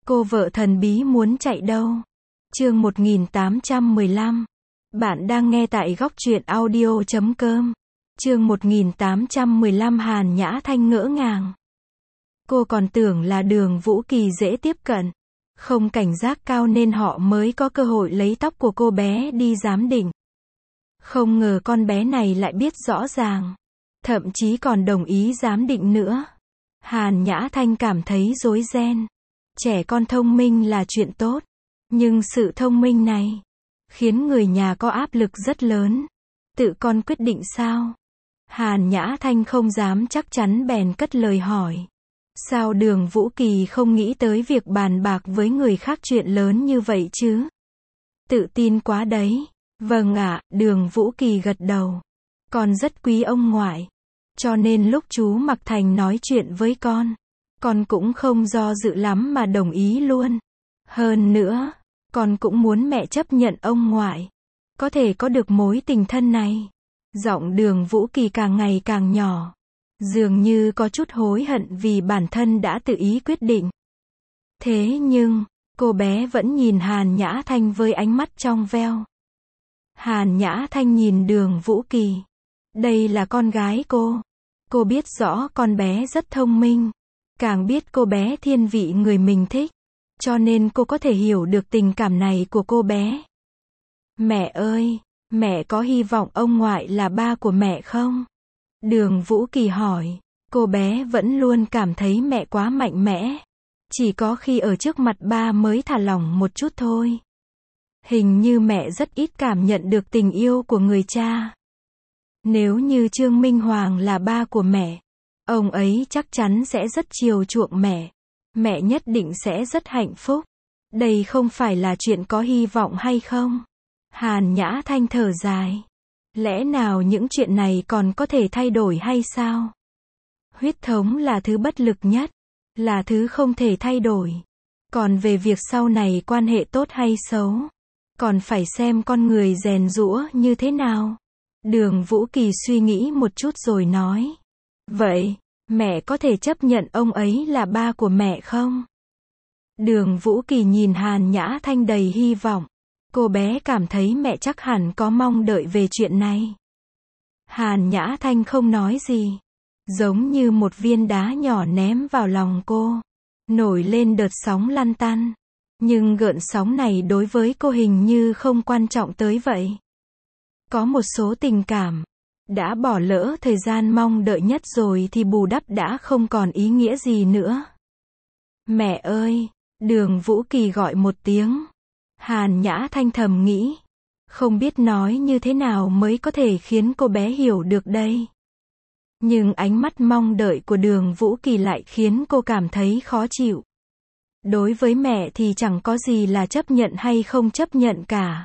Cô vợ thần bí muốn chạy đâu? Chương 1815. Bạn đang nghe tại góc truyện audio.com. Chương 1815 Hàn Nhã Thanh ngỡ ngàng. Cô còn tưởng là Đường Vũ Kỳ dễ tiếp cận, không cảnh giác cao nên họ mới có cơ hội lấy tóc của cô bé đi giám định. Không ngờ con bé này lại biết rõ ràng, thậm chí còn đồng ý giám định nữa. Hàn Nhã Thanh cảm thấy rối ren. Trẻ con thông minh là chuyện tốt, nhưng sự thông minh này khiến người nhà có áp lực rất lớn. Tự con quyết định sao? Hàn Nhã Thanh không dám chắc chắn bèn cất lời hỏi. Sao Đường Vũ Kỳ không nghĩ tới việc bàn bạc với người khác chuyện lớn như vậy chứ? Tự tin quá đấy. Vâng ạ, Đường Vũ Kỳ gật đầu. Con rất quý ông ngoại, cho nên lúc chú Mặc Thành nói chuyện với con cũng không do dự lắm mà đồng ý luôn. Hơn nữa, con cũng muốn mẹ chấp nhận ông ngoại, có thể có được mối tình thân này. Giọng Đường Vũ Kỳ càng ngày càng nhỏ, dường như có chút hối hận vì bản thân đã tự ý quyết định. Thế nhưng, cô bé vẫn nhìn Hàn Nhã Thanh với ánh mắt trong veo. Hàn Nhã Thanh nhìn Đường Vũ Kỳ. Đây là con gái cô. Cô biết rõ con bé rất thông minh, càng biết cô bé thiên vị người mình thích, cho nên cô có thể hiểu được tình cảm này của cô bé. Mẹ ơi, mẹ có hy vọng ông ngoại là ba của mẹ không? Đường Vũ Kỳ hỏi. Cô bé vẫn luôn cảm thấy mẹ quá mạnh mẽ, chỉ có khi ở trước mặt ba mới thả lỏng một chút thôi. Hình như mẹ rất ít cảm nhận được tình yêu của người cha. Nếu như Trương Minh Hoàng là ba của mẹ, ông ấy chắc chắn sẽ rất chiều chuộng mẹ. Mẹ nhất định sẽ rất hạnh phúc. Đây không phải là chuyện có hy vọng hay không? Hàn Nhã Thanh thở dài. Lẽ nào những chuyện này còn có thể thay đổi hay sao? Huyết thống là thứ bất lực nhất, là thứ không thể thay đổi. Còn về việc sau này quan hệ tốt hay xấu, còn phải xem con người rèn giũa như thế nào. Đường Vũ Kỳ suy nghĩ một chút rồi nói. Vậy, mẹ có thể chấp nhận ông ấy là ba của mẹ không? Đường Vũ Kỳ nhìn Hàn Nhã Thanh đầy hy vọng. Cô bé cảm thấy mẹ chắc hẳn có mong đợi về chuyện này. Hàn Nhã Thanh không nói gì, giống như một viên đá nhỏ ném vào lòng cô, nổi lên đợt sóng lăn tăn. Nhưng gợn sóng này đối với cô hình như không quan trọng tới vậy. Có một số tình cảm, đã bỏ lỡ thời gian mong đợi nhất rồi thì bù đắp đã không còn ý nghĩa gì nữa. Mẹ ơi, Đường Vũ Kỳ gọi một tiếng. Hàn Nhã Thanh thầm nghĩ, không biết nói như thế nào mới có thể khiến cô bé hiểu được đây. Nhưng ánh mắt mong đợi của Đường Vũ Kỳ lại khiến cô cảm thấy khó chịu. Đối với mẹ thì chẳng có gì là chấp nhận hay không chấp nhận cả.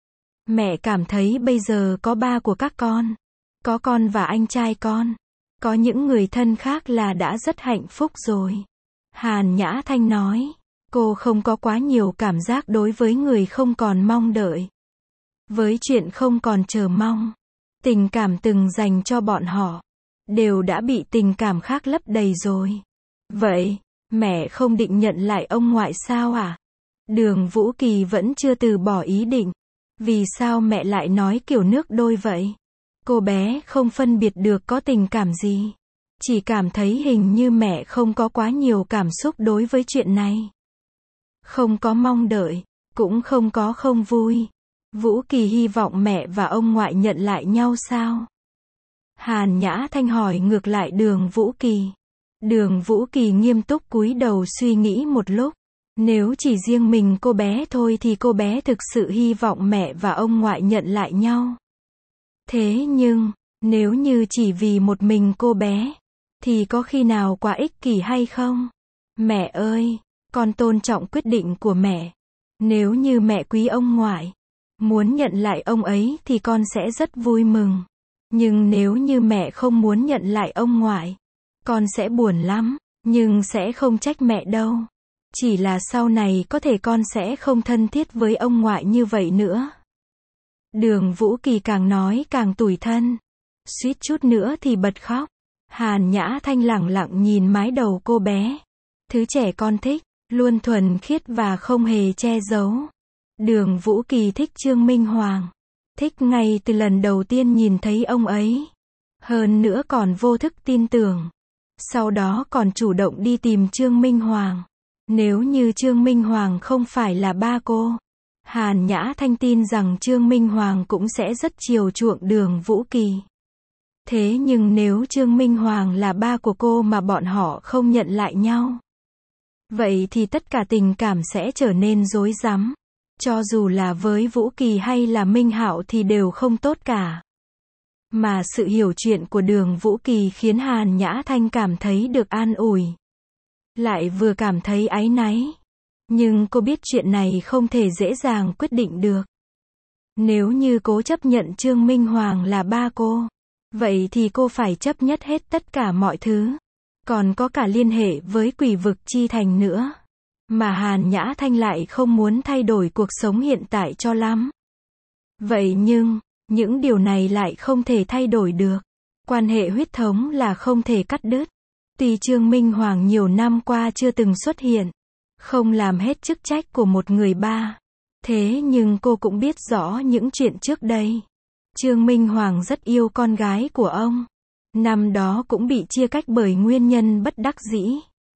Mẹ cảm thấy bây giờ có ba của các con, có con và anh trai con, có những người thân khác là đã rất hạnh phúc rồi. Hàn Nhã Thanh nói, cô không có quá nhiều cảm giác đối với người không còn mong đợi. Với chuyện không còn chờ mong, tình cảm từng dành cho bọn họ, đều đã bị tình cảm khác lấp đầy rồi. Vậy, mẹ không định nhận lại ông ngoại sao à? Đường Vũ Kỳ vẫn chưa từ bỏ ý định. Vì sao mẹ lại nói kiểu nước đôi vậy? Cô bé không phân biệt được có tình cảm gì, chỉ cảm thấy hình như mẹ không có quá nhiều cảm xúc đối với chuyện này. Không có mong đợi, cũng không có không vui. Vũ Kỳ hy vọng mẹ và ông ngoại nhận lại nhau sao? Hàn Nhã Thanh hỏi ngược lại Đường Vũ Kỳ. Đường Vũ Kỳ nghiêm túc cúi đầu suy nghĩ một lúc. Nếu chỉ riêng mình cô bé thôi thì cô bé thực sự hy vọng mẹ và ông ngoại nhận lại nhau. Thế nhưng, nếu như chỉ vì một mình cô bé, thì có khi nào quá ích kỷ hay không? Mẹ ơi, con tôn trọng quyết định của mẹ. Nếu như mẹ quý ông ngoại, muốn nhận lại ông ấy thì con sẽ rất vui mừng. Nhưng nếu như mẹ không muốn nhận lại ông ngoại, con sẽ buồn lắm, nhưng sẽ không trách mẹ đâu. Chỉ là sau này có thể con sẽ không thân thiết với ông ngoại như vậy nữa. Đường Vũ Kỳ càng nói càng tủi thân, suýt chút nữa thì bật khóc. Hàn Nhã Thanh lẳng lặng nhìn mái đầu cô bé. Thứ trẻ con thích, luôn thuần khiết và không hề che giấu. Đường Vũ Kỳ thích Trương Minh Hoàng. Thích ngay từ lần đầu tiên nhìn thấy ông ấy. Hơn nữa còn vô thức tin tưởng. Sau đó còn chủ động đi tìm Trương Minh Hoàng. Nếu như Trương Minh Hoàng không phải là ba cô, Hàn Nhã Thanh tin rằng Trương Minh Hoàng cũng sẽ rất chiều chuộng Đường Vũ Kỳ. Thế nhưng nếu Trương Minh Hoàng là ba của cô mà bọn họ không nhận lại nhau, vậy thì tất cả tình cảm sẽ trở nên rối rắm. Cho dù là với Vũ Kỳ hay là Minh Hạo thì đều không tốt cả. Mà sự hiểu chuyện của Đường Vũ Kỳ khiến Hàn Nhã Thanh cảm thấy được an ủi. Lại vừa cảm thấy áy náy. Nhưng cô biết chuyện này không thể dễ dàng quyết định được. Nếu như cố chấp nhận Trương Minh Hoàng là ba cô, vậy thì cô phải chấp nhất hết tất cả mọi thứ. Còn có cả liên hệ với Quỷ Vực Chi Thành nữa. Mà Hàn Nhã Thanh lại không muốn thay đổi cuộc sống hiện tại cho lắm. Vậy nhưng, những điều này lại không thể thay đổi được. Quan hệ huyết thống là không thể cắt đứt. Tuy Trương Minh Hoàng nhiều năm qua chưa từng xuất hiện, không làm hết chức trách của một người ba. Thế nhưng cô cũng biết rõ những chuyện trước đây. Trương Minh Hoàng rất yêu con gái của ông. Năm đó cũng bị chia cách bởi nguyên nhân bất đắc dĩ.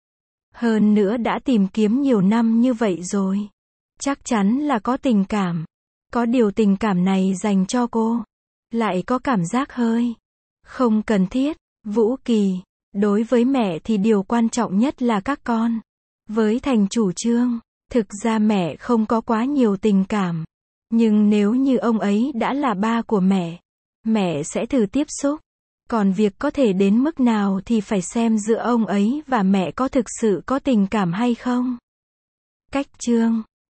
Hơn nữa đã tìm kiếm nhiều năm như vậy rồi. Chắc chắn là có tình cảm. Có điều tình cảm này dành cho cô. Lại có cảm giác hơi không cần thiết. Vũ Kỳ, đối với mẹ thì điều quan trọng nhất là các con. Với thành chủ Trương, thực ra mẹ không có quá nhiều tình cảm. Nhưng nếu như ông ấy đã là ba của mẹ sẽ thử tiếp xúc. Còn việc có thể đến mức nào thì phải xem giữa ông ấy và mẹ có thực sự có tình cảm hay không. Cách Trương